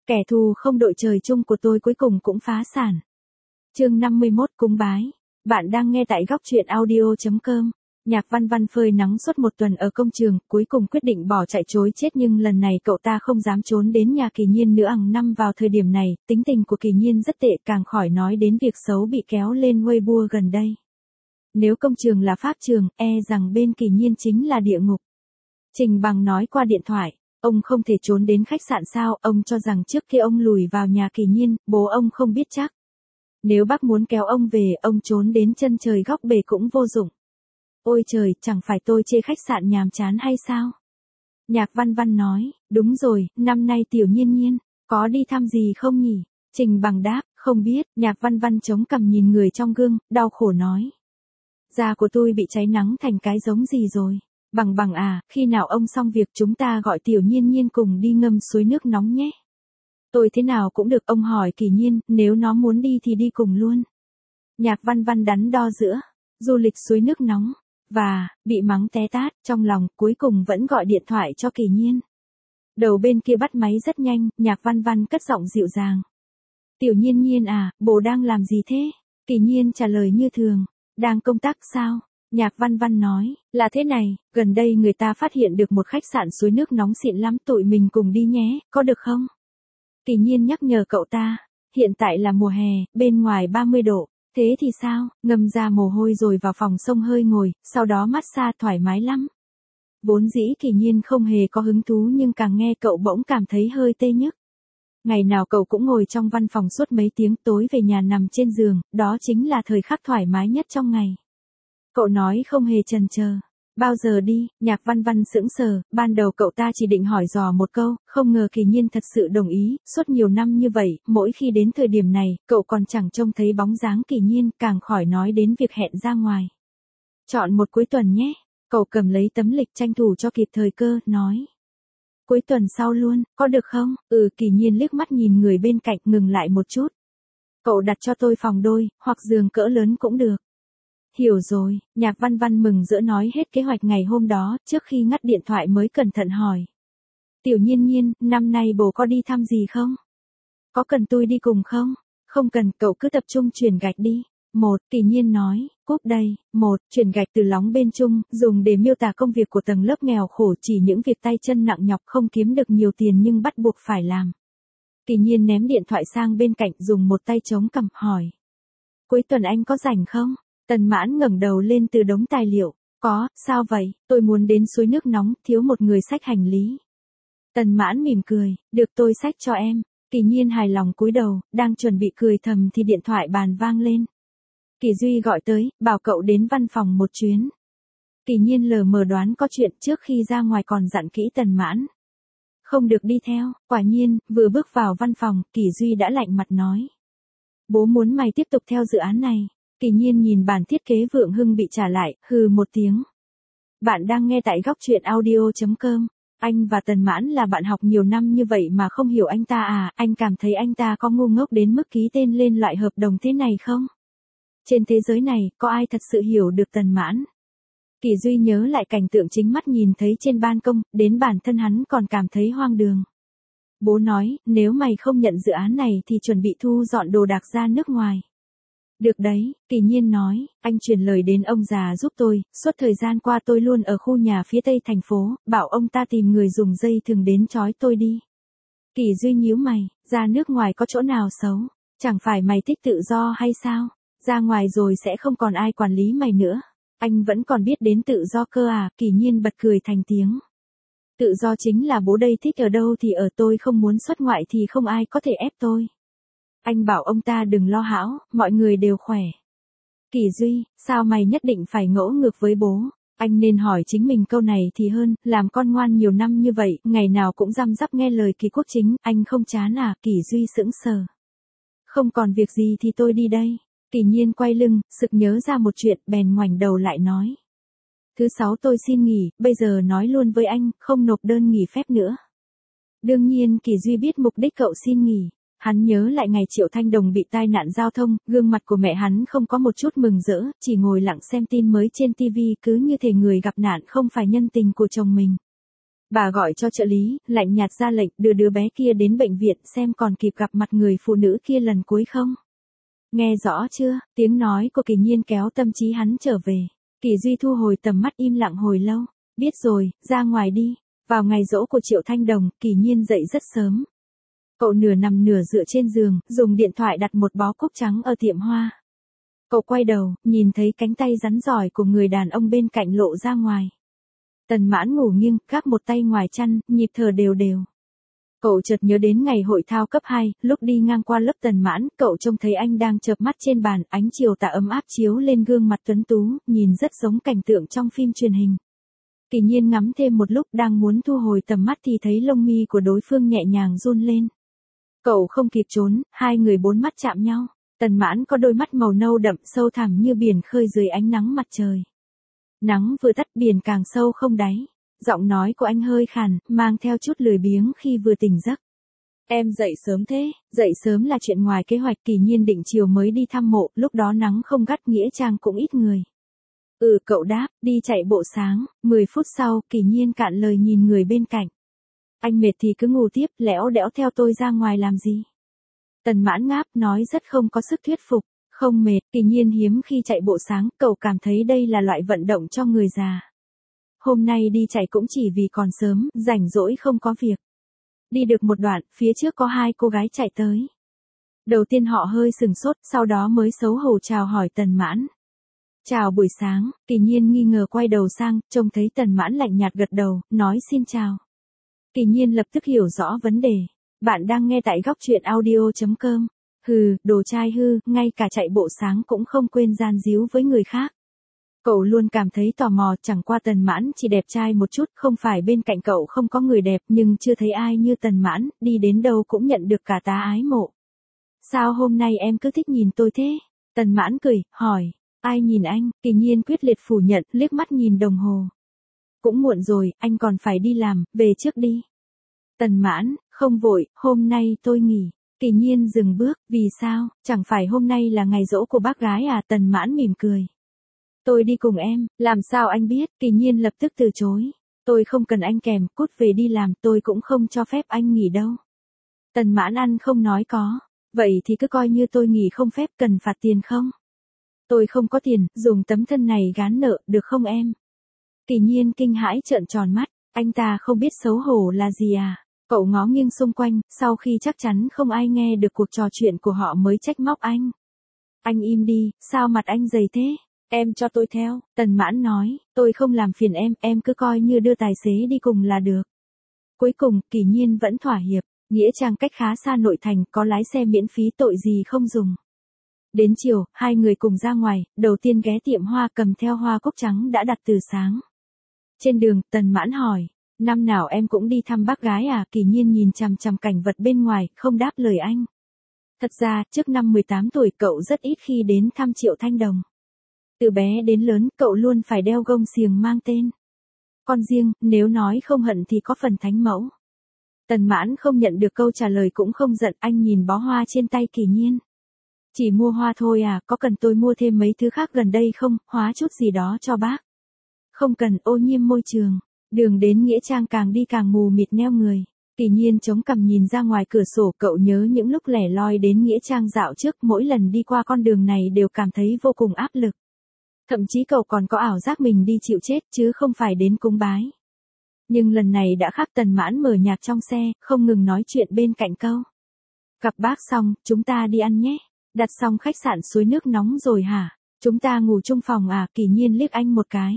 Kẻ thù không đội trời chung của tôi cuối cùng cũng phá sản. Chương 51 cúng bái. Bạn đang nghe tại góc truyện audio.com. Nhạc Văn Văn phơi nắng suốt một tuần ở công trường, cuối cùng quyết định bỏ chạy trối chết, nhưng lần này cậu ta không dám trốn đến nhà Kỳ Nhiên nữa. Năm vào thời điểm này, tính tình của Kỳ Nhiên rất tệ, càng khỏi nói đến việc xấu bị kéo lên Weibo gần đây. Nếu công trường là pháp trường, rằng bên Kỳ Nhiên chính là địa ngục. Trình Bằng nói qua điện thoại, ông không thể trốn đến khách sạn sao? Ông cho rằng trước khi ông lùi vào nhà Kỳ Nhiên, bố ông không biết chắc. Nếu bác muốn kéo ông về, ông trốn đến chân trời góc bể cũng vô dụng. Ôi trời, chẳng phải tôi chê khách sạn nhàm chán hay sao? Nhạc Văn Văn nói, đúng rồi, năm nay Tiểu Nhiên Nhiên, có đi thăm gì không nhỉ? Trình Bằng đáp, không biết. Nhạc Văn Văn chống cằm nhìn người trong gương, đau khổ nói. Da của tôi bị cháy nắng thành cái giống gì rồi? Bằng à, khi nào ông xong việc chúng ta gọi Tiểu Nhiên Nhiên cùng đi ngâm suối nước nóng nhé. Tôi thế nào cũng được, ông hỏi Kỳ Nhiên, nếu nó muốn đi thì đi cùng luôn. Nhạc Văn Văn đắn đo giữa du lịch suối nước nóng và bị mắng té tát, trong lòng cuối cùng vẫn gọi điện thoại cho Kỳ Nhiên. Đầu bên kia bắt máy rất nhanh, Nhạc Văn Văn cất giọng dịu dàng. Tiểu Nhiên Nhiên à, bố đang làm gì thế? Kỳ Nhiên trả lời như thường, đang công tác sao? Nhạc Văn Văn nói, là thế này, gần đây người ta phát hiện được một khách sạn suối nước nóng xịn lắm, tụi mình cùng đi nhé, có được không? Kỳ Nhiên nhắc nhở cậu ta, hiện tại là mùa hè, bên ngoài 30 độ, thế thì sao? Ngâm ra mồ hôi rồi vào phòng xông hơi ngồi, sau đó massage thoải mái lắm. Vốn dĩ Kỳ Nhiên không hề có hứng thú, nhưng càng nghe cậu bỗng cảm thấy hơi tê nhức. Ngày nào cậu cũng ngồi trong văn phòng suốt mấy tiếng, tối về nhà nằm trên giường, đó chính là thời khắc thoải mái nhất trong ngày. Cậu nói không hề chần chờ. Bao giờ đi? Nhạc Văn Văn sững sờ, ban đầu cậu ta chỉ định hỏi dò một câu, không ngờ Kỳ Nhiên thật sự đồng ý. Suốt nhiều năm như vậy, mỗi khi đến thời điểm này, cậu còn chẳng trông thấy bóng dáng Kỳ Nhiên, càng khỏi nói đến việc hẹn ra ngoài. Chọn một cuối tuần nhé. Cậu cầm lấy tấm lịch tranh thủ cho kịp thời cơ, nói. Cuối tuần sau luôn, có được không? Kỳ Nhiên liếc mắt nhìn người bên cạnh, ngừng lại một chút. Cậu đặt cho tôi phòng đôi, hoặc giường cỡ lớn cũng được. Hiểu rồi, Nhạc Văn Văn mừng rỡ nói hết kế hoạch ngày hôm đó, trước khi ngắt điện thoại mới cẩn thận hỏi. Tiểu Nhiên Nhiên, năm nay bố có đi thăm gì không? Có cần tôi đi cùng không? Không cần, cậu cứ tập trung chuyển gạch đi. Kỳ Nhiên nói, cúp đây. Chuyển gạch từ lóng bên Trung, dùng để miêu tả công việc của tầng lớp nghèo khổ, chỉ những việc tay chân nặng nhọc không kiếm được nhiều tiền nhưng bắt buộc phải làm. Kỳ Nhiên ném điện thoại sang bên cạnh, dùng một tay chống cằm hỏi. Cuối tuần anh có rảnh không? Tần Mãn ngẩng đầu lên từ đống tài liệu. Có, sao vậy? Tôi muốn đến suối nước nóng, thiếu một người xách hành lý. Tần Mãn mỉm cười, được tôi xách cho em. Kỳ Nhiên hài lòng cúi đầu, đang chuẩn bị cười thầm thì điện thoại bàn vang lên. Kỳ Duy gọi tới, bảo cậu đến văn phòng một chuyến. Kỳ Nhiên lờ mờ đoán có chuyện, trước khi ra ngoài còn dặn kỹ Tần Mãn. Không được đi theo. Quả nhiên, vừa bước vào văn phòng, Kỳ Duy đã lạnh mặt nói. Bố muốn mày tiếp tục theo dự án này. Kỳ Nhiên nhìn bản thiết kế Vượng Hưng bị trả lại, hừ một tiếng. Bạn đang nghe tại góc truyện audio.com. Anh và Tần Mãn là bạn học nhiều năm như vậy mà không hiểu anh ta à? Anh cảm thấy anh ta có ngu ngốc đến mức ký tên lên loại hợp đồng thế này không? Trên thế giới này, có ai thật sự hiểu được Tần Mãn? Kỳ Duy nhớ lại cảnh tượng chính mắt nhìn thấy trên ban công, đến bản thân hắn còn cảm thấy hoang đường. Bố nói, nếu mày không nhận dự án này thì chuẩn bị thu dọn đồ đạc ra nước ngoài. Được đấy, Kỳ Nhiên nói, anh truyền lời đến ông già giúp tôi, suốt thời gian qua tôi luôn ở khu nhà phía tây thành phố, bảo ông ta tìm người dùng dây thừng đến trói tôi đi. Kỳ Duy nhíu mày, ra nước ngoài có chỗ nào xấu, chẳng phải mày thích tự do hay sao, ra ngoài rồi sẽ không còn ai quản lý mày nữa, anh vẫn còn biết đến tự do cơ à? Kỳ Nhiên bật cười thành tiếng. Tự do chính là bố đây thích ở đâu thì ở, tôi không muốn xuất ngoại thì không ai có thể ép tôi. Anh bảo ông ta đừng lo hão, mọi người đều khỏe. Kỳ Duy, sao mày nhất định phải ngỗ ngược với bố? Anh nên hỏi chính mình câu này thì hơn, làm con ngoan nhiều năm như vậy, ngày nào cũng răm rắp nghe lời Kỳ Quốc Chính, anh không chán à? Kỳ Duy sững sờ. Không còn việc gì thì tôi đi đây. Kỳ Nhiên quay lưng, sực nhớ ra một chuyện, bèn ngoảnh đầu lại nói. Thứ 6 tôi xin nghỉ, bây giờ nói luôn với anh, không nộp đơn nghỉ phép nữa. Đương nhiên Kỳ Duy biết mục đích cậu xin nghỉ. Hắn nhớ lại ngày Triệu Thanh Đồng bị tai nạn giao thông, gương mặt của mẹ hắn không có một chút mừng rỡ, chỉ ngồi lặng xem tin mới trên TV, cứ như thể người gặp nạn không phải nhân tình của chồng mình. Bà gọi cho trợ lý, lạnh nhạt ra lệnh đưa đứa bé kia đến bệnh viện xem còn kịp gặp mặt người phụ nữ kia lần cuối không. Nghe rõ chưa, tiếng nói của Kỳ Nhiên kéo tâm trí hắn trở về. Kỳ Duy thu hồi tầm mắt im lặng hồi lâu. Biết rồi, ra ngoài đi. Vào ngày giỗ của Triệu Thanh Đồng, Kỳ Nhiên dậy rất sớm. Cậu nửa nằm nửa dựa trên giường, dùng điện thoại đặt một bó cúc trắng ở tiệm hoa. Cậu quay đầu, nhìn thấy cánh tay rắn giỏi của người đàn ông bên cạnh lộ ra ngoài. Tần Mãn ngủ nghiêng, gác một tay ngoài chăn, nhịp thở đều đều. Cậu chợt nhớ đến ngày hội thao cấp 2, lúc đi ngang qua lớp Tần Mãn, cậu trông thấy anh đang chợp mắt trên bàn, ánh chiều tà ấm áp chiếu lên gương mặt tuấn tú, nhìn rất giống cảnh tượng trong phim truyền hình. Kỳ Nhiên ngắm thêm một lúc đang muốn thu hồi tầm mắt thì thấy lông mi của đối phương nhẹ nhàng run lên. Cậu không kịp trốn, hai người bốn mắt chạm nhau. Tần Mãn có đôi mắt màu nâu đậm sâu thẳm như biển khơi dưới ánh nắng mặt trời. Nắng vừa tắt biển càng sâu không đáy. Giọng nói của anh hơi khàn, mang theo chút lười biếng khi vừa tỉnh giấc. Em dậy sớm thế, dậy sớm là chuyện ngoài kế hoạch. Kỳ Nhiên định chiều mới đi thăm mộ, lúc đó nắng không gắt nghĩa trang cũng ít người. Cậu đáp, đi chạy bộ sáng. 10 phút sau, Kỳ Nhiên cạn lời nhìn người bên cạnh. Anh mệt thì cứ ngủ tiếp, lẽo đẽo theo tôi ra ngoài làm gì? Tần Mãn ngáp, nói rất không có sức thuyết phục. Không mệt, Kỳ Nhiên hiếm khi chạy bộ sáng, cậu cảm thấy đây là loại vận động cho người già. Hôm nay đi chạy cũng chỉ vì còn sớm, rảnh rỗi không có việc. Đi được một đoạn, phía trước có hai cô gái chạy tới. Đầu tiên họ hơi sừng sốt, sau đó mới xấu hổ chào hỏi Tần Mãn. Chào buổi sáng, Kỳ Nhiên nghi ngờ quay đầu sang, trông thấy Tần Mãn lạnh nhạt gật đầu, nói xin chào. Kỳ Nhiên lập tức hiểu rõ vấn đề. Bạn đang nghe tại góc truyện audio.com. Hừ, đồ trai hư, ngay cả chạy bộ sáng cũng không quên gian díu với người khác. Cậu luôn cảm thấy tò mò, chẳng qua Tần Mãn chỉ đẹp trai một chút, không phải bên cạnh cậu không có người đẹp, nhưng chưa thấy ai như Tần Mãn, đi đến đâu cũng nhận được cả tá ái mộ. Sao hôm nay em cứ thích nhìn tôi thế? Tần Mãn cười, hỏi, ai nhìn anh? Kỳ Nhiên quyết liệt phủ nhận, liếc mắt nhìn đồng hồ. Cũng muộn rồi, anh còn phải đi làm, về trước đi. Tần Mãn, không vội, hôm nay tôi nghỉ. Kỳ Nhiên dừng bước, vì sao, chẳng phải hôm nay là ngày giỗ của bác gái à? Tần Mãn mỉm cười. Tôi đi cùng em, làm sao anh biết? Kỳ Nhiên lập tức từ chối. Tôi không cần anh kèm, cút về đi làm, tôi cũng không cho phép anh nghỉ đâu. Tần Mãn ăn không nói có. Vậy thì cứ coi như tôi nghỉ không phép, cần phạt tiền không? Tôi không có tiền, dùng tấm thân này gán nợ, được không em? Kỳ Nhiên kinh hãi trợn tròn mắt, anh ta không biết xấu hổ là gì à? Cậu ngó nghiêng xung quanh, sau khi chắc chắn không ai nghe được cuộc trò chuyện của họ mới trách móc anh. Anh im đi, sao mặt anh dày thế? Em cho tôi theo, Tần Mãn nói, tôi không làm phiền em cứ coi như đưa tài xế đi cùng là được. Cuối cùng, Kỳ Nhiên vẫn thỏa hiệp, nghĩa trang cách khá xa nội thành, có lái xe miễn phí tội gì không dùng. Đến chiều, hai người cùng ra ngoài, đầu tiên ghé tiệm hoa cầm theo hoa cúc trắng đã đặt từ sáng. Trên đường, Tần Mãn hỏi, năm nào em cũng đi thăm bác gái à? Kỳ Nhiên nhìn chằm chằm cảnh vật bên ngoài, không đáp lời anh. Thật ra, trước năm 18 tuổi cậu rất ít khi đến thăm Triệu Thanh Đồng. Từ bé đến lớn, cậu luôn phải đeo gông xiềng mang tên con riêng, nếu nói không hận thì có phần thánh mẫu. Tần Mãn không nhận được câu trả lời cũng không giận, anh nhìn bó hoa trên tay Kỳ Nhiên. Chỉ mua hoa thôi à, có cần tôi mua thêm mấy thứ khác gần đây không, hóa chút gì đó cho bác? Không cần, ô nhiễm môi trường. Đường đến nghĩa trang càng đi càng mù mịt neo người. Kỳ Nhiên chống cằm nhìn ra ngoài cửa sổ, cậu nhớ những lúc lẻ loi đến nghĩa trang dạo trước, mỗi lần đi qua con đường này đều cảm thấy vô cùng áp lực. Thậm chí cậu còn có ảo giác mình đi chịu chết chứ không phải đến cúng bái. Nhưng lần này đã khác. Tần Mãn mở nhạc trong xe, không ngừng nói chuyện bên cạnh câu. Gặp bác xong, chúng ta đi ăn nhé. Đặt xong khách sạn suối nước nóng rồi hả? Chúng ta ngủ chung phòng à? Kỳ Nhiên liếc anh một cái.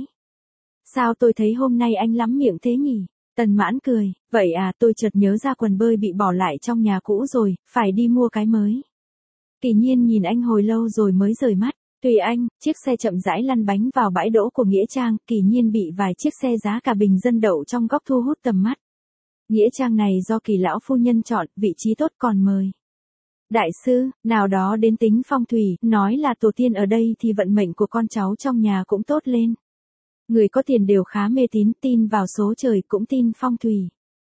Sao tôi thấy hôm nay anh lắm miệng thế nhỉ? Tần Mãn cười, vậy à, tôi chợt nhớ ra quần bơi bị bỏ lại trong nhà cũ rồi, phải đi mua cái mới. Kỳ Nhiên nhìn anh hồi lâu rồi mới rời mắt. Tùy anh, chiếc xe chậm rãi lăn bánh vào bãi đỗ của nghĩa trang, Kỳ Nhiên bị vài chiếc xe giá cả bình dân đậu trong góc thu hút tầm mắt. Nghĩa trang này do Kỳ lão phu nhân chọn, vị trí tốt còn mời đại sư, nào đó đến tính phong thủy, nói là tổ tiên ở đây thì vận mệnh của con cháu trong nhà cũng tốt lên. Người có tiền đều khá mê tín, tin vào số trời cũng tin phong thủy.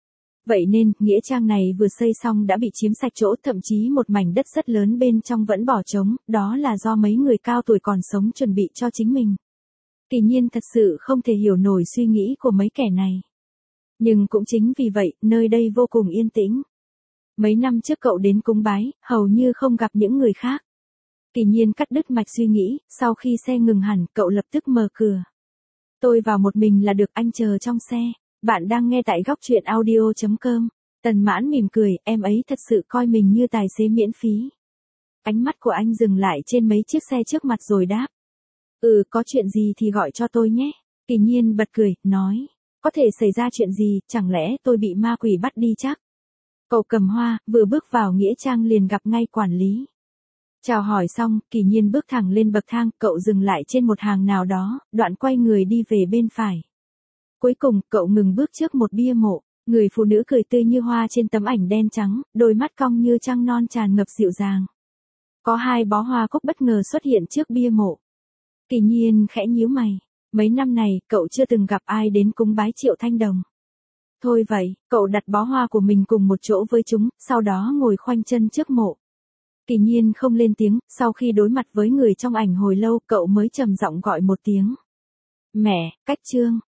Vậy nên, nghĩa trang này vừa xây xong đã bị chiếm sạch chỗ, thậm chí một mảnh đất rất lớn bên trong vẫn bỏ trống, đó là do mấy người cao tuổi còn sống chuẩn bị cho chính mình. Kỳ Nhiên thật sự không thể hiểu nổi suy nghĩ của mấy kẻ này. Nhưng cũng chính vì vậy, nơi đây vô cùng yên tĩnh. Mấy năm trước cậu đến cúng bái, hầu như không gặp những người khác. Kỳ Nhiên cắt đứt mạch suy nghĩ, sau khi xe ngừng hẳn, cậu lập tức mở cửa. Tôi vào một mình là được, anh chờ trong xe. Bạn đang nghe tại góc truyện audio.com. Tần Mãn mỉm cười, em ấy thật sự coi mình như tài xế miễn phí. Ánh mắt của anh dừng lại trên mấy chiếc xe trước mặt rồi đáp. Có chuyện gì thì gọi cho tôi nhé. Kỳ Nhiên bật cười, nói. Có thể xảy ra chuyện gì, chẳng lẽ tôi bị ma quỷ bắt đi chắc? Cậu cầm hoa, vừa bước vào nghĩa trang liền gặp ngay quản lý. Chào hỏi xong, Kỳ Nhiên bước thẳng lên bậc thang, cậu dừng lại trên một hàng nào đó, đoạn quay người đi về bên phải. Cuối cùng, cậu ngừng bước trước một bia mộ, người phụ nữ cười tươi như hoa trên tấm ảnh đen trắng, đôi mắt cong như trăng non tràn ngập dịu dàng. Có 2 bó hoa cúc bất ngờ xuất hiện trước bia mộ. Kỳ Nhiên khẽ nhíu mày, mấy năm này, cậu chưa từng gặp ai đến cúng bái Triệu Thanh Đồng. Thôi vậy, cậu đặt bó hoa của mình cùng một chỗ với chúng, sau đó ngồi khoanh chân trước mộ. Kỳ Nhiên không lên tiếng, sau khi đối mặt với người trong ảnh hồi lâu, cậu mới trầm giọng gọi một tiếng. Mẹ, Cách Trương.